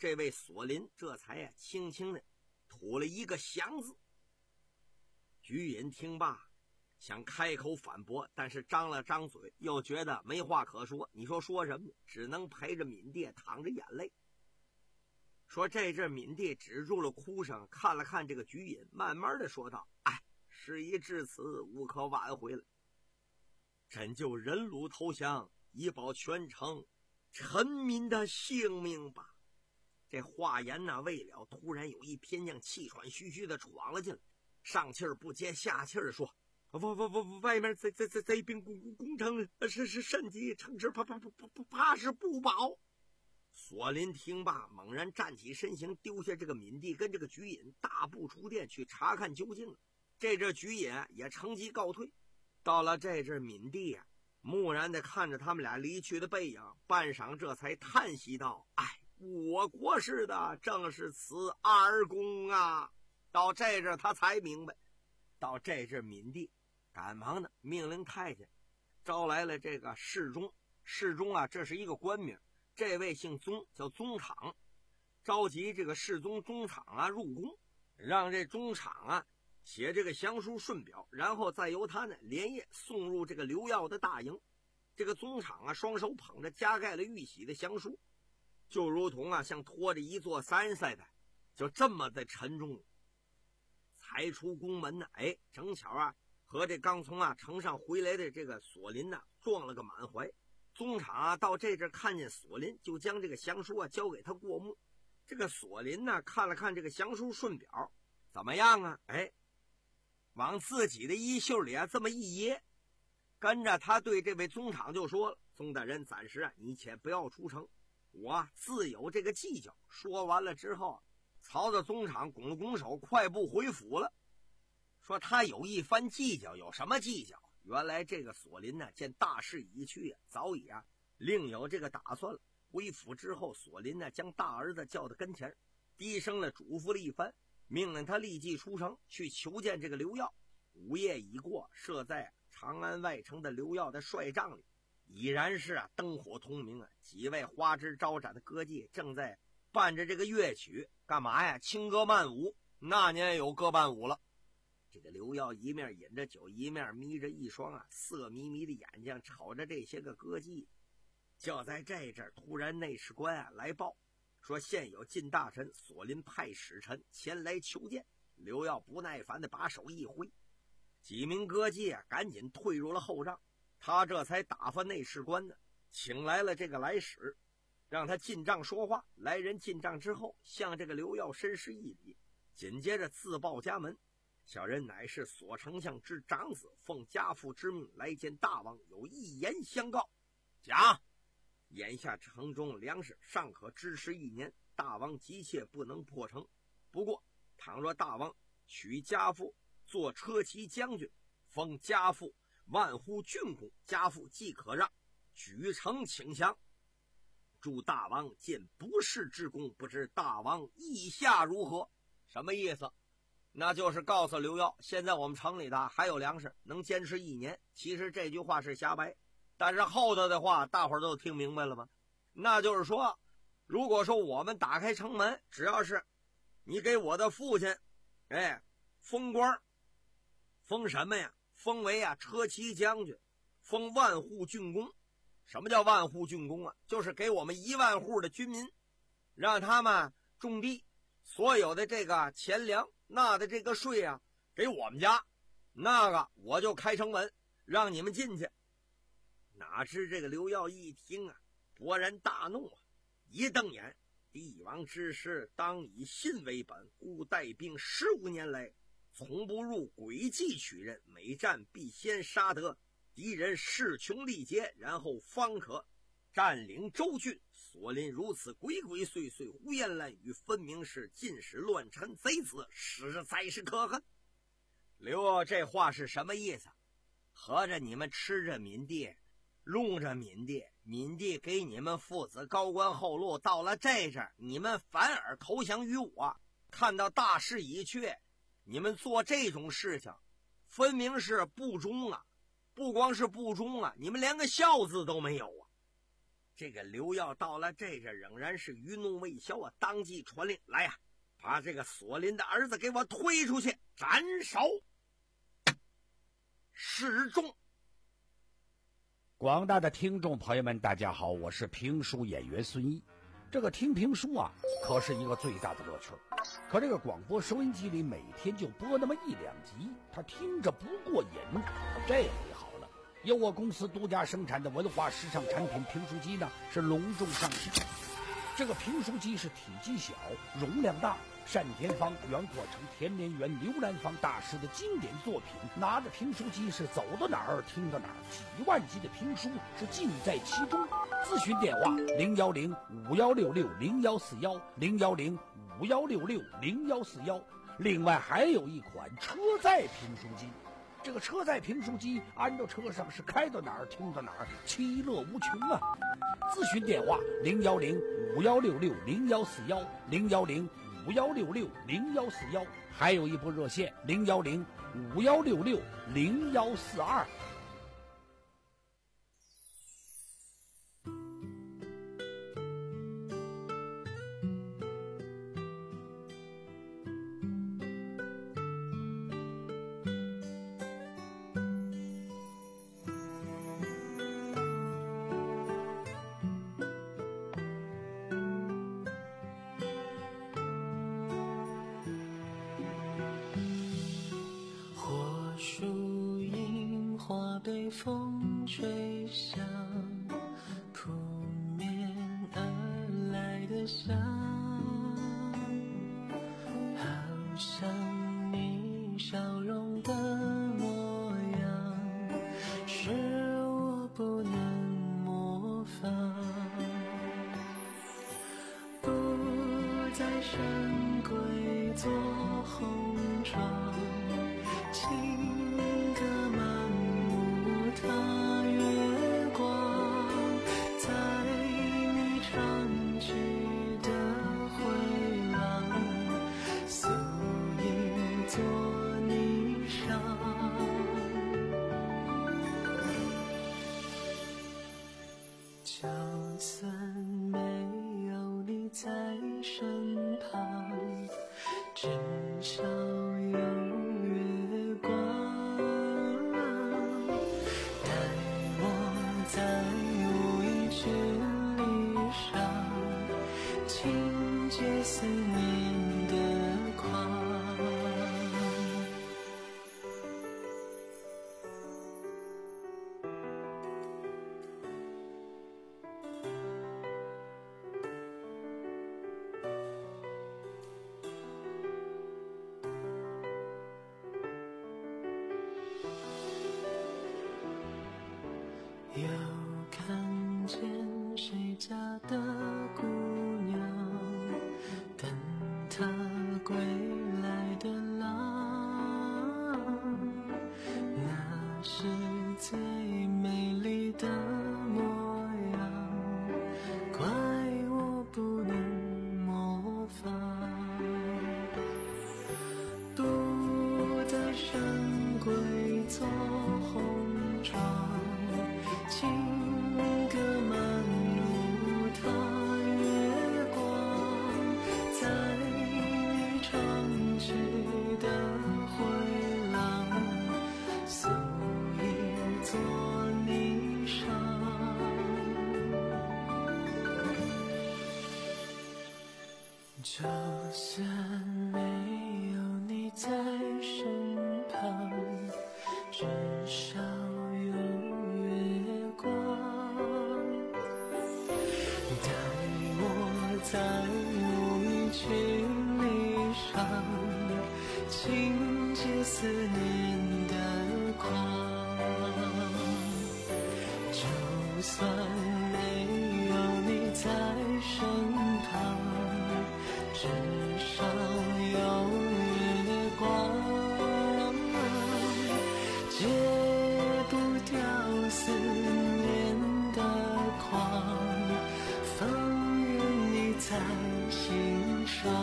这位索林这才呀、啊、轻轻的吐了一个降字。举引听罢，想开口反驳，但是张了张嘴，又觉得没话可说。你说说什么呢？只能陪着敏帝淌着眼泪。说这阵敏帝止住了哭声，看了看这个举引，慢慢的说道：“哎，事已至此，无可挽回了。朕就忍辱投降，以保全城臣民的性命吧。”这话言呐未了，突然有一偏将气喘吁吁的闯了进来，上气儿不接下气儿的说：“不不不，外面贼贼贼贼兵攻攻城，是是甚急，城池怕怕怕怕怕是不保。”索林听罢，猛然站起身形，丢下这个敏帝跟这个举引，大步出殿去查看究竟了。这阵举引也乘机告退。到了这阵，敏帝啊，木然地看着他们俩离去的背影，半晌这才叹息道：“哎，我国事的正是此二公啊！”到这阵他才明白。到这阵，敏帝赶忙的命令太监招来了这个侍中。侍中啊，这是一个官名，这位姓宗，叫宗昶。召集这个侍中宗昶啊入宫，让这宗昶啊写这个降书顺表，然后再由他呢连夜送入这个刘耀的大营。这个宗昶啊双手捧着加盖了玉玺的降书，就如同啊像拖着一座山似的，就这么的沉重。才出宫门呢，哎，正巧啊和这刚从啊城上回来的这个索林呢撞了个满怀。宗昶啊到这阵看见索林，就将这个降书啊交给他过目。这个索林呢看了看这个降书顺表，怎么样啊？哎，往自己的衣袖里啊这么一掖，跟着他对这位宗昶就说了：“宗大人，暂时啊你且不要出城，我啊自有这个计较。”说完了之后，曹操宗昶拱了拱手，快步回府了。说他有一番计较，有什么计较？原来这个索林呢见大势已去啊，早已啊另有这个打算了。回府之后，索林呢将大儿子叫到跟前，低声的嘱咐了一番，命令他立即出城去求见这个刘耀。午夜已过，设在长安外城的刘耀的帅帐里，已然是啊灯火通明啊，几位花枝招展的歌妓正在伴着这个乐曲干嘛呀？轻歌曼舞。那年有歌伴舞了。这个刘耀一面饮着酒，一面眯着一双啊色迷迷的眼睛瞅着这些个歌妓。就在这阵，突然内侍官啊来报说，现有晋大臣索林派使臣前来求见。刘耀不耐烦的把手一挥，几名歌妓啊赶紧退入了后帐。他这才打发内侍官呢，请来了这个来使，让他进帐说话。来人进帐之后，向这个刘耀深施一礼，紧接着自报家门：“小人乃是索丞相之长子，奉家父之命来见大王，有一言相告。”讲。眼下城中粮食尚可支持一年，大王急切不能破城。不过倘若大王取家父做车骑将军，封家父万户郡公，家父即可让举城请降。祝大王见不世之功，不知大王意下如何？什么意思？那就是告诉刘耀，现在我们城里的还有粮食，能坚持一年。其实这句话是瞎掰，但是后头的话大伙儿都听明白了吗？那就是说，如果说我们打开城门，只要是你给我的父亲哎封官，封什么呀？封为啊车骑将军，封万户郡公。什么叫万户郡公啊？就是给我们一万户的军民，让他们种地，所有的这个钱粮纳的这个税啊给我们家，那个我就开城门让你们进去。哪知这个刘耀一听啊勃然大怒啊，一瞪眼：帝王之事当以信为本，故带兵十五年来从不入诡计取人，每战必先杀得敌人势穷力竭，然后方可占领州郡。索林如此鬼鬼祟祟，胡言乱语，分明是进使乱臣贼子，实在是可恨。刘这话是什么意思？合着你们吃着闵帝，弄着闵帝，闵帝给你们父子高官厚禄，到了这阵你们反而投降于我，看到大势已去，你们做这种事情分明是不忠啊！不光是不忠啊，你们连个孝字都没有啊！ 这个刘耀到了这这仍然是余怒未消啊，当即传令来呀、啊，把这个索林的儿子给我推出去斩首示众。 广大的听众朋友们，大家好，我是评书演员孙一。这个听评书啊，可是一个最大的乐趣。可这个广播收音机里每天就播那么一两集，他听着不过瘾。这回好了，由我公司独家生产的文化时尚产品评书机呢，是隆重上市。这个评书机是体积小，容量大，单田芳、袁阔成、田连元、刘兰芳大师的经典作品，拿着评书机是走到哪儿听到哪儿，几万集的评书是尽在其中。咨询电话零幺零五幺六六零幺四幺零幺零五幺六六零幺四幺。另外还有一款车载评书机，这个车载评书机安到车上是开到哪儿听到哪儿，其乐无穷啊！咨询电话零幺零五幺六六零幺四幺零幺零五幺六六零幺四幺，还有一部热线零幺零五幺六六零幺四二。 被风吹向，扑面而来的香，好像你笑容的模样，是我不能模仿。不在深闺做红妆，情歌满踏月光，在你唱起的回廊，素影做霓裳。就算没有你在身旁，至少有月光。在无意距离上，情结思念的狂。又看见谁家的姑娘，等她归来的郎，那是最美丽的模样，怪我不能模仿。不在深闺做红妆，情歌满路踏月光，在你唱起的回廊，素影做霓裳。就算没有你在身旁，至少有在无意距离上，情结思念的狂。就算没有你在身旁，至少有月光，戒不掉思念的狂，放在心上，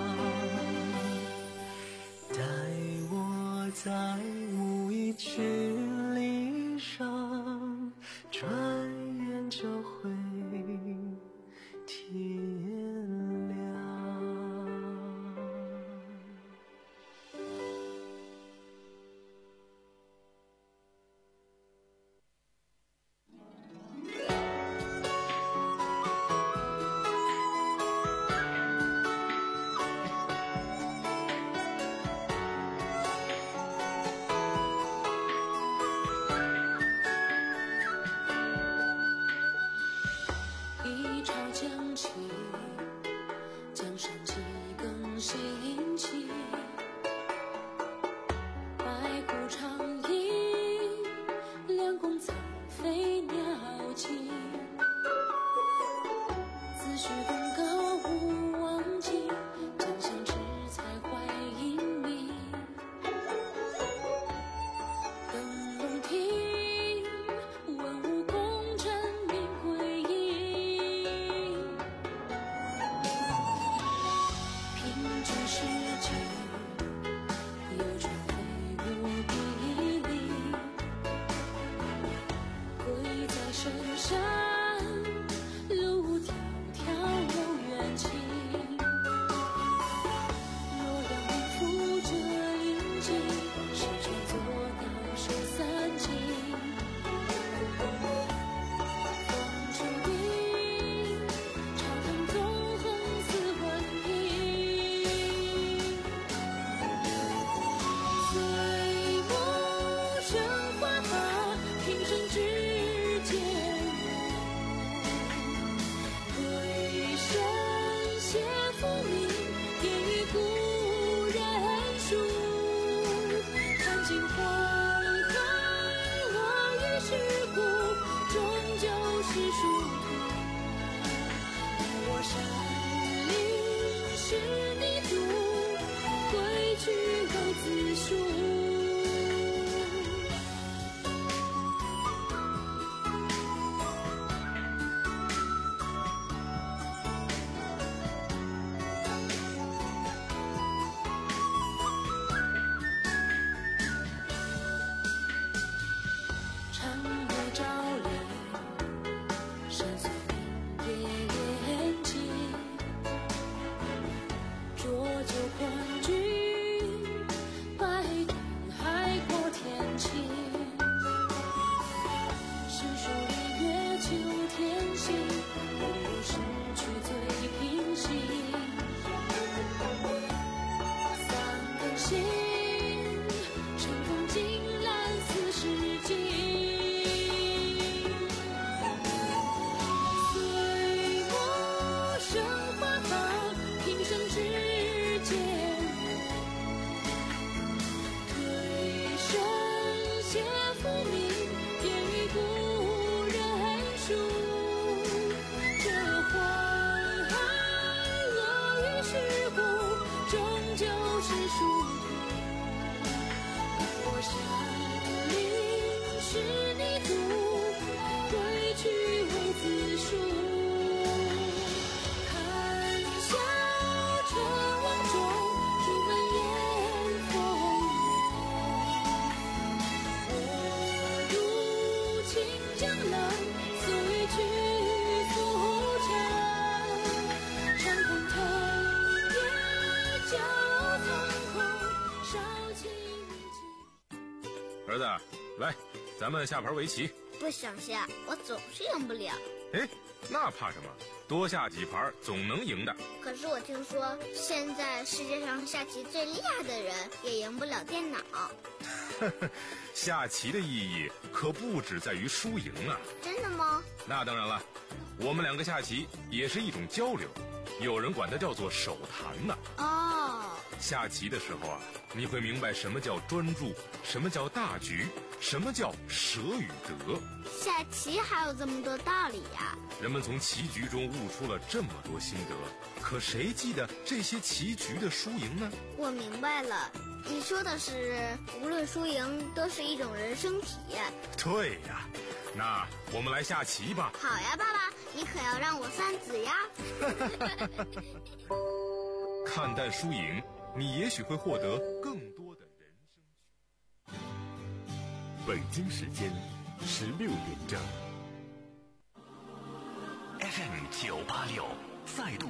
待我在无意距离上，转眼就会天亮。 一朝将起，江山几更新起，白骨长吟，两宫残飞鸟惊。自诩功高无忘记，将相知才怀英名。登龙庭，文武功臣名归隐。凭据诗句，有传飞舞比邻。贵在深山，路迢迢有远近。洛阳名负这云际，十全做到守三晋。风出兵，朝堂纵横似魂萦。岁暮生花发，平生只见鬼神写浮名，点一故人书。看尽黄海恶与世故，终究是殊途。我山林是泥土，归去为子书。长夜照亮，山随明月眼睛。浊酒欢聚，白云海阔天晴。诗书礼乐秋天行，不如失去最平息。三更醒，晨风惊兰四时尽。岁暮生花发，平生只见推身写浮名，点一故人书。这黄海恶与世故，终究是殊途。我山林是泥土，归去为子书。看笑陈王中，朱门烟风月。我入清江南，随去苏城。长空腾夜，交苍空，少顷云际。 儿子，来，咱们下盘围棋。 不想下，我总是赢不了。 哎，那怕什么？多下几盘总能赢的。 可是我听说，现在世界上下棋最厉害的人也赢不了电脑。 下棋的意义可不只在于输赢啊。 真的吗？ 那当然了，我们两个下棋也是一种交流，有人管它叫做手谈呢。 哦， 下棋的时候啊，你会明白什么叫专注，什么叫大局，什么叫舍与得。 下棋还有这么多道理呀！ 人们从棋局中悟出了这么多心得，可谁记得这些棋局的输赢呢？ 我明白了，你说的是无论输赢都是一种人生体验。 对呀，那我们来下棋吧。 好呀，爸爸，你可要让我三子呀。 看淡输赢，你也许会获得更多的人生。 北京时间十六点整。 F M 九八六再度